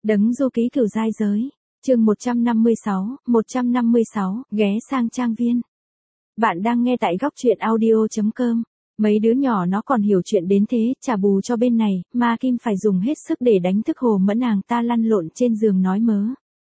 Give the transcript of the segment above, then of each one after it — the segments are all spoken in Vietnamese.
Đấng du ký cửu giai giới. Chương 156, ghé sang trang viên. Bạn đang nghe tại góc truyện audio.com. Mấy đứa nhỏ nó còn hiểu chuyện đến thế, trả bù cho bên này, Ma Kim phải dùng hết sức để đánh thức Hồ Mẫn, nàng ta lăn lộn trên giường nói mớ.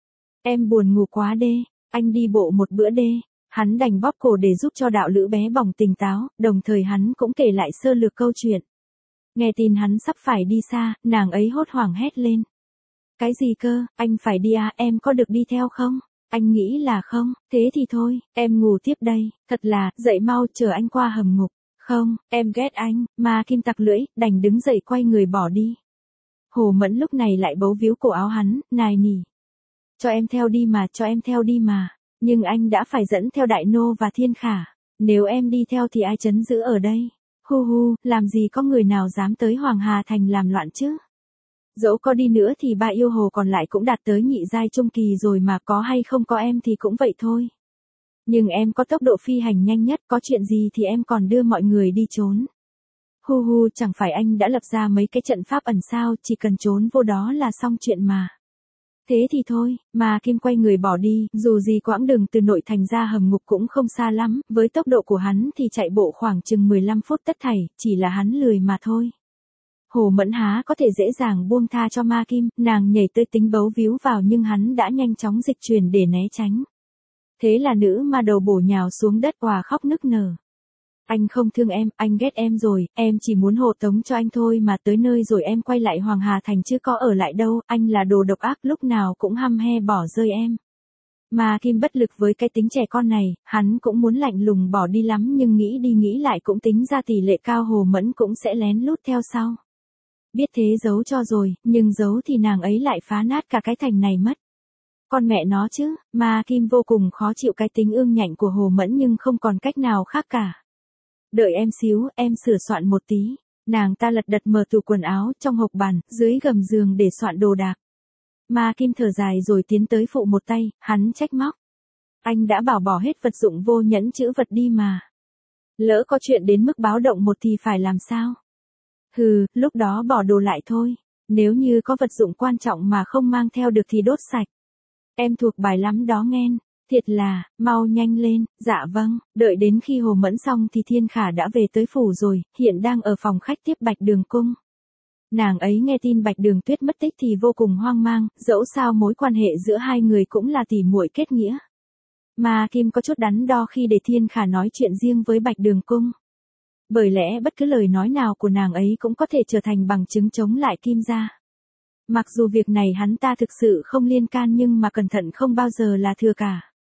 Em buồn ngủ quá đê, anh đi bộ một bữa đê. Hắn đành bóp cổ để giúp cho đạo lữ bé bỏng tỉnh táo, đồng thời hắn cũng kể lại sơ lược câu chuyện. Nghe tin hắn sắp phải đi xa, nàng ấy hốt hoảng hét lên. Cái gì cơ, anh phải đi à, em có được đi theo không? Anh nghĩ là không, thế thì thôi, em ngủ tiếp đây, thật là, dậy mau chờ anh qua hầm ngục. Không, em ghét anh, Ma Kim tặc lưỡi, đành đứng dậy quay người bỏ đi. Hồ Mẫn lúc này lại bấu víu cổ áo hắn, nài nỉ. Cho em theo đi mà, cho em theo đi mà. Nhưng anh đã phải dẫn theo Đại Nô và Thiên Khả. Nếu em đi theo thì ai trấn giữ ở đây? Hu hu, làm gì có người nào dám tới Hoàng Hà Thành làm loạn chứ? Dẫu có đi nữa thì ba yêu hồ còn lại cũng đạt tới nhị giai trung kỳ rồi mà, có hay không có em thì cũng vậy thôi. Nhưng em có tốc độ phi hành nhanh nhất, có chuyện gì thì em còn đưa mọi người đi trốn. Hu hu, chẳng phải anh đã lập ra mấy cái trận pháp ẩn sao, chỉ cần trốn vô đó là xong chuyện mà. Thế thì thôi, Ma Kim quay người bỏ đi, dù gì quãng đường từ nội thành ra hầm ngục cũng không xa lắm, với tốc độ của hắn thì chạy bộ khoảng chừng 15 phút tất thảy, chỉ là hắn lười mà thôi. Hồ Mẫn há có thể dễ dàng buông tha cho Ma Kim, nàng nhảy tới tính bấu víu vào nhưng hắn đã nhanh chóng dịch chuyển để né tránh. Thế là nữ ma đầu bổ nhào xuống đất òa khóc nức nở. Anh không thương em, anh ghét em rồi, em chỉ muốn hộ tống cho anh thôi mà, tới nơi rồi em quay lại Hoàng Hà Thành chứ có ở lại đâu, anh là đồ độc ác, lúc nào cũng hăm he bỏ rơi em. Ma Kim bất lực với cái tính trẻ con này, hắn cũng muốn lạnh lùng bỏ đi lắm nhưng nghĩ đi nghĩ lại cũng tính ra tỷ lệ cao Hồ Mẫn cũng sẽ lén lút theo sau. Biết thế giấu cho rồi, nhưng giấu thì nàng ấy lại phá nát cả cái thành này mất. Con mẹ nó chứ, Ma Kim vô cùng khó chịu cái tính ương nhạnh của Hồ Mẫn nhưng không còn cách nào khác cả. Đợi em xíu, em sửa soạn một tí. Nàng ta lật đật mở tủ quần áo, trong hộc bàn, dưới gầm giường để soạn đồ đạc. Ma Kim thở dài rồi tiến tới phụ một tay, hắn trách móc. Anh đã bảo bỏ hết vật dụng vô nhẫn chữ vật đi mà. Lỡ có chuyện đến mức báo động một thì phải làm sao? Hừ, lúc đó bỏ đồ lại thôi. Nếu như có vật dụng quan trọng mà không mang theo được thì đốt sạch. Em thuộc bài lắm đó nghen. Thiệt là, mau nhanh lên, dạ vâng, đợi đến khi Hồ Mẫn xong thì Thiên Khả đã về tới phủ rồi, hiện đang ở phòng khách tiếp Bạch Đường Cung. Nàng ấy nghe tin Bạch Đường Tuyết mất tích thì vô cùng hoang mang, dẫu sao mối quan hệ giữa hai người cũng là tỉ muội kết nghĩa. Ma Kim có chút đắn đo khi để Thiên Khả nói chuyện riêng với Bạch Đường Cung. Bởi lẽ bất cứ lời nói nào của nàng ấy cũng có thể trở thành bằng chứng chống lại Kim gia. Mặc dù việc này hắn ta thực sự không liên can nhưng mà cẩn thận không bao giờ là thừa cả.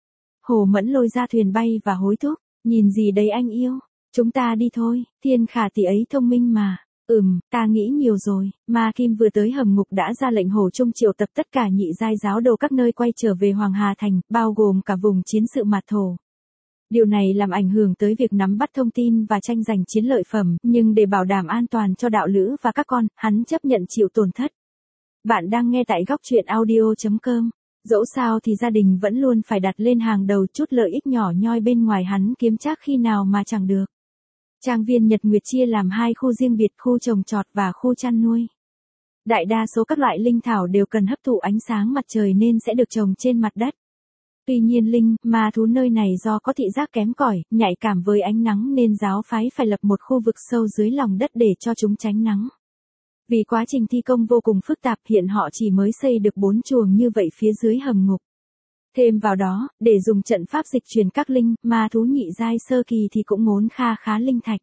Hồ Mẫn lôi ra thuyền bay và hối thúc, nhìn gì đấy anh yêu, chúng ta đi thôi, Thiên Khả tỷ ấy thông minh mà. Ta nghĩ nhiều rồi. Ma Kim vừa tới hầm ngục đã ra lệnh Hồ Trung triệu tập tất cả nhị giai giáo đồ các nơi quay trở về Hoàng Hà Thành, bao gồm cả vùng chiến sự Mạt Thổ. Điều này làm ảnh hưởng tới việc nắm bắt thông tin và tranh giành chiến lợi phẩm, nhưng để bảo đảm an toàn cho đạo lữ và các con, hắn chấp nhận chịu tổn thất. Bạn đang nghe tại góc truyện audio.com. Dẫu sao thì gia đình vẫn luôn phải đặt lên hàng đầu, chút lợi ích nhỏ nhoi bên ngoài hắn kiếm trác khi nào mà chẳng được. Trang viên Nhật Nguyệt chia làm hai khu riêng biệt, khu trồng trọt và khu chăn nuôi. Đại đa số các loại linh thảo đều cần hấp thụ ánh sáng mặt trời nên sẽ được trồng trên mặt đất. Tuy nhiên linh, ma thú nơi này do có thị giác kém cỏi, nhạy cảm với ánh nắng nên giáo phái phải lập một khu vực sâu dưới lòng đất để cho chúng tránh nắng. Vì quá trình thi công vô cùng phức tạp, hiện họ chỉ mới xây được 4 chuồng như vậy phía dưới hầm ngục. Thêm vào đó, để dùng trận pháp dịch chuyển các linh, ma thú nhị giai sơ kỳ thì cũng ngốn kha khá linh thạch.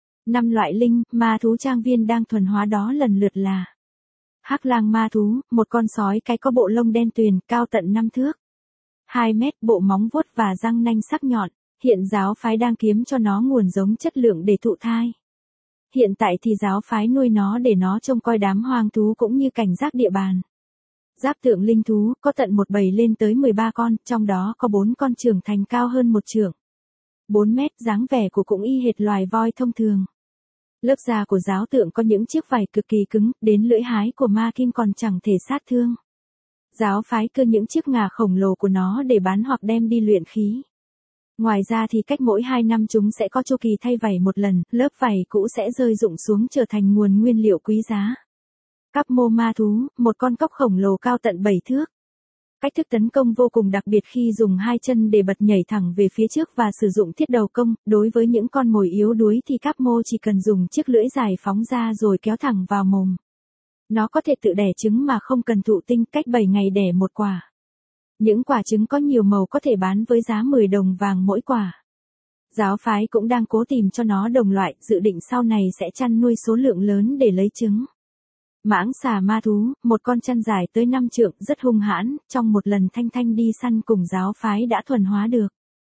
5 loại linh, ma thú trang viên đang thuần hóa đó lần lượt là Hắc Lang ma thú, một con sói cái có bộ lông đen tuyền, cao tận 5 thước. 2 mét, bộ móng vuốt và răng nanh sắc nhọn. Hiện giáo phái đang kiếm cho nó nguồn giống chất lượng để thụ thai. Hiện tại thì giáo phái nuôi nó để nó trông coi đám hoang thú cũng như cảnh giác địa bàn. Giáp tượng linh thú, có tận một bầy lên tới 13 con, trong đó có 4 con trưởng thành cao hơn 1 trượng. 4 mét, dáng vẻ của cũng y hệt loài voi thông thường. Lớp da của giáo tượng có những chiếc vảy cực kỳ cứng, đến lưỡi hái của Ma Kim còn chẳng thể sát thương. Giáo phái cơ những chiếc ngà khổng lồ của nó để bán hoặc đem đi luyện khí. Ngoài ra thì cách mỗi 2 năm chúng sẽ có chu kỳ thay vảy một lần, lớp vảy cũ sẽ rơi rụng xuống trở thành nguồn nguyên liệu quý giá. Các mô ma thú, một con cóc khổng lồ cao tận 7 thước. Cách thức tấn công vô cùng đặc biệt khi dùng hai chân để bật nhảy thẳng về phía trước và sử dụng thiết đầu công, đối với những con mồi yếu đuối thì các mô chỉ cần dùng chiếc lưỡi dài phóng ra rồi kéo thẳng vào mồm. Nó có thể tự đẻ trứng mà không cần thụ tinh, cách 7 ngày đẻ một quả. Những quả trứng có nhiều màu có thể bán với giá 10 đồng vàng mỗi quả. Giáo phái cũng đang cố tìm cho nó đồng loại, dự định sau này sẽ chăn nuôi số lượng lớn để lấy trứng. Mãng xà ma thú, một con chăn dài tới 5 trượng, rất hung hãn, trong một lần Thanh Thanh đi săn cùng giáo phái đã thuần hóa được.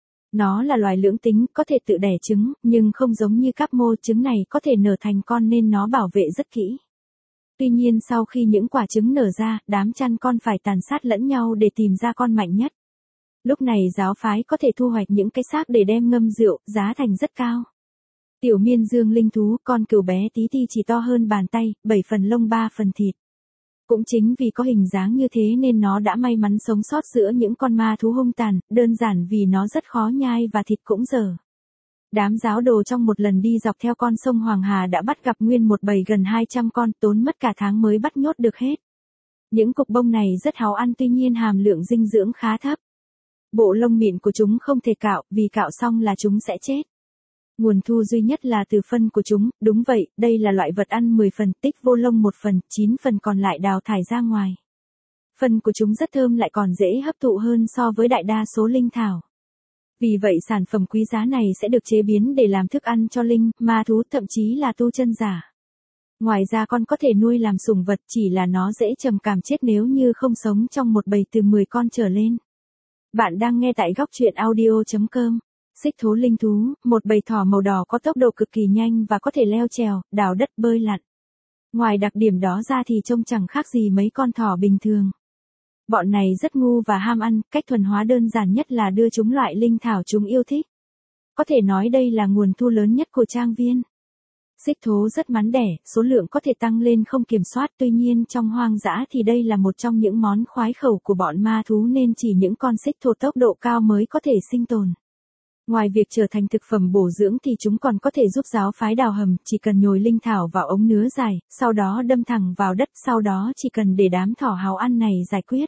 Nó là loài lưỡng tính, có thể tự đẻ trứng, nhưng không giống như các mô, trứng này có thể nở thành con nên nó bảo vệ rất kỹ. Tuy nhiên sau khi những quả trứng nở ra, đám chăn con phải tàn sát lẫn nhau để tìm ra con mạnh nhất. Lúc này giáo phái có thể thu hoạch những cái xác để đem ngâm rượu, giá thành rất cao. Tiểu miên dương linh thú, con cừu bé tí ti chỉ to hơn bàn tay, 7 phần lông 3 phần thịt. Cũng chính vì có hình dáng như thế nên nó đã may mắn sống sót giữa những con ma thú hung tàn, đơn giản vì nó rất khó nhai và thịt cũng dở. Đám giáo đồ trong một lần đi dọc theo con sông Hoàng Hà đã bắt gặp nguyên một bầy gần 200 con, tốn mất cả tháng mới bắt nhốt được hết. Những cục bông này rất háo ăn tuy nhiên hàm lượng dinh dưỡng khá thấp. Bộ lông mịn của chúng không thể cạo, vì cạo xong là chúng sẽ chết. Nguồn thu duy nhất là từ phân của chúng, đúng vậy, đây là loại vật ăn 10 phần, tích vô lông 1 phần, 9 phần còn lại đào thải ra ngoài. Phân của chúng rất thơm lại còn dễ hấp thụ hơn so với đại đa số linh thảo. Vì vậy sản phẩm quý giá này sẽ được chế biến để làm thức ăn cho linh, ma thú, thậm chí là tu chân giả. Ngoài ra con có thể nuôi làm sủng vật, chỉ là nó dễ trầm cảm chết nếu như không sống trong một bầy từ 10 con trở lên. Bạn đang nghe tại góc truyện audio.com. Xích thố linh thú, một bầy thỏ màu đỏ có tốc độ cực kỳ nhanh và có thể leo trèo, đào đất, bơi lặn. Ngoài đặc điểm đó ra thì trông chẳng khác gì mấy con thỏ bình thường. Bọn này rất ngu và ham ăn, cách thuần hóa đơn giản nhất là đưa chúng loại linh thảo chúng yêu thích. Có thể nói đây là nguồn thu lớn nhất của trang viên. Xích thố rất mắn đẻ, số lượng có thể tăng lên không kiểm soát, tuy nhiên trong hoang dã thì đây là một trong những món khoái khẩu của bọn ma thú nên chỉ những con xích thố tốc độ cao mới có thể sinh tồn. Ngoài việc trở thành thực phẩm bổ dưỡng thì chúng còn có thể giúp giáo phái đào hầm, chỉ cần nhồi linh thảo vào ống nứa dài, sau đó đâm thẳng vào đất, sau đó chỉ cần để đám thỏ háo ăn này giải quyết.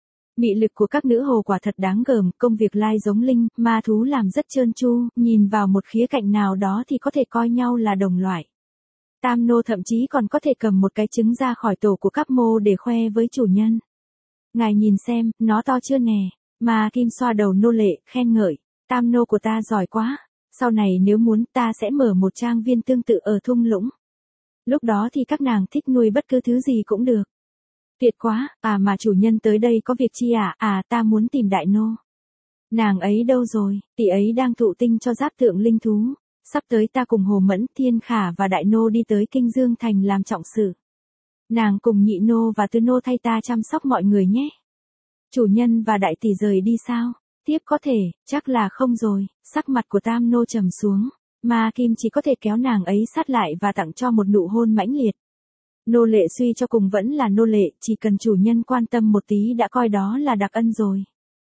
Mị lực của các nữ hồ quả thật đáng gờm, công việc lai giống linh, ma thú làm rất trơn tru, nhìn vào một khía cạnh nào đó thì có thể coi nhau là đồng loại. Tam nô thậm chí còn có thể cầm một cái trứng ra khỏi tổ của các mô để khoe với chủ nhân. Ngài nhìn xem, nó to chưa nè, mà Kim xoa đầu nô lệ, khen ngợi. Tam nô của ta giỏi quá, sau này nếu muốn ta sẽ mở một trang viên tương tự ở thung lũng. Lúc đó thì các nàng thích nuôi bất cứ thứ gì cũng được. Tuyệt quá, mà chủ nhân tới đây có việc chi à, ta muốn tìm đại nô. Nàng ấy đâu rồi, tỷ ấy đang thụ tinh cho giáp tượng linh thú. Sắp tới ta cùng Hồ Mẫn, Thiên Khả và đại nô đi tới Kinh Dương Thành làm trọng sự. Nàng cùng nhị nô và tứ nô thay ta chăm sóc mọi người nhé. Chủ nhân và đại tỷ rời đi sao? Tiếp có thể, chắc là không rồi, sắc mặt của tam nô trầm xuống, mà Kim chỉ có thể kéo nàng ấy sát lại và tặng cho một nụ hôn mãnh liệt. Nô lệ suy cho cùng vẫn là nô lệ, chỉ cần chủ nhân quan tâm một tí đã coi đó là đặc ân rồi.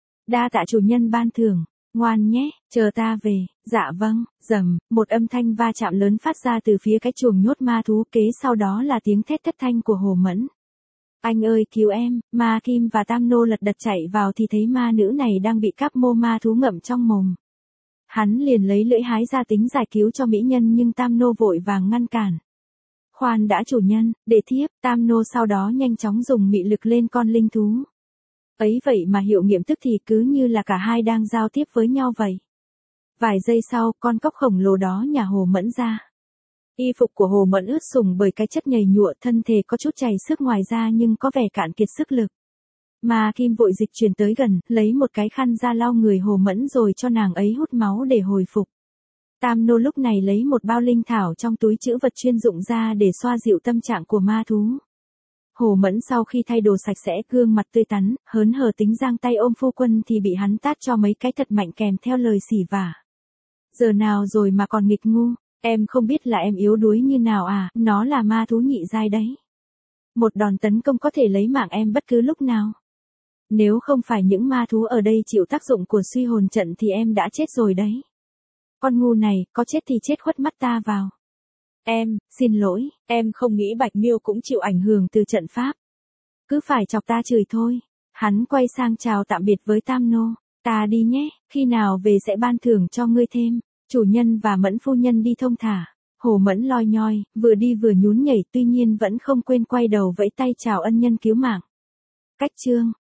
Đa tạ chủ nhân ban thưởng, ngoan nhé, chờ ta về, dạ vâng, rầm, một âm thanh va chạm lớn phát ra từ phía cái chuồng nhốt ma thú, kế sau đó là tiếng thét thất thanh của Hồ Mẫn. Anh ơi cứu em, ma Kim và tam nô lật đật chạy vào thì thấy ma nữ này đang bị các mô ma thú ngậm trong mồm. Hắn liền lấy lưỡi hái ra tính giải cứu cho mỹ nhân nhưng tam nô vội vàng ngăn cản. Khoan đã chủ nhân, để thiếp, tam nô sau đó nhanh chóng dùng mị lực lên con linh thú. Ấy vậy mà hiệu nghiệm tức thì cứ như là cả hai đang giao tiếp với nhau vậy. Vài giây sau, con cóc khổng lồ đó nhả Hồ Mẫn ra. Y phục của Hồ Mẫn ướt sũng bởi cái chất nhầy nhụa, thân thể có chút chảy xước ngoài ra nhưng có vẻ cạn kiệt sức lực. Mà Kim vội dịch chuyển tới gần, lấy một cái khăn ra lau người Hồ Mẫn rồi cho nàng ấy hút máu để hồi phục. Tam nô lúc này lấy một bao linh thảo trong túi trữ vật chuyên dụng ra để xoa dịu tâm trạng của ma thú. Hồ Mẫn sau khi thay đồ sạch sẽ, gương mặt tươi tắn, hớn hở tính giang tay ôm phu quân thì bị hắn tát cho mấy cái thật mạnh kèm theo lời xỉ vả. Giờ nào rồi mà còn nghịch ngu, em không biết là em yếu đuối như nào à, nó là ma thú nhị giai đấy. Một đòn tấn công có thể lấy mạng em bất cứ lúc nào. Nếu không phải những ma thú ở đây chịu tác dụng của suy hồn trận thì em đã chết rồi đấy. Con ngu này, có chết thì chết khuất mắt ta vào. Xin lỗi, em không nghĩ Bạch Miêu cũng chịu ảnh hưởng từ trận pháp. Cứ phải chọc ta chửi thôi. Hắn quay sang chào tạm biệt với Tam Nô. Ta đi nhé, khi nào về sẽ ban thưởng cho ngươi thêm. Chủ nhân và Mẫn phu nhân đi thông thả. Hồ Mẫn loi nhoi, vừa đi vừa nhún nhảy, tuy nhiên vẫn không quên quay đầu vẫy tay chào ân nhân cứu mạng. Cách chương